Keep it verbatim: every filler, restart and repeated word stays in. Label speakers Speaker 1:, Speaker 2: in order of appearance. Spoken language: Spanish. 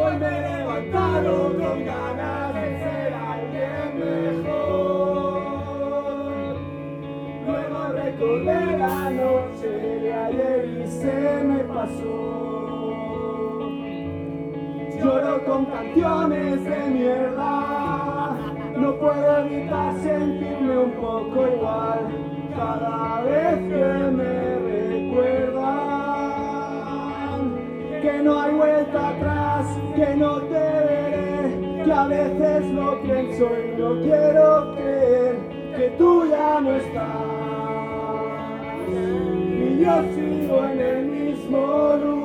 Speaker 1: Hoy me he levantado con ganas de ser alguien mejor. Luego recordé la noche de ayer y se me pasó. Lloro con canciones de mierda, no puedo evitar sentirme un poco igual cada vez que me recuerdan que no hay vuelta atrás, que no te veré, que a veces lo pienso y no quiero creer que tú ya no estás y yo sigo en el mismo lugar.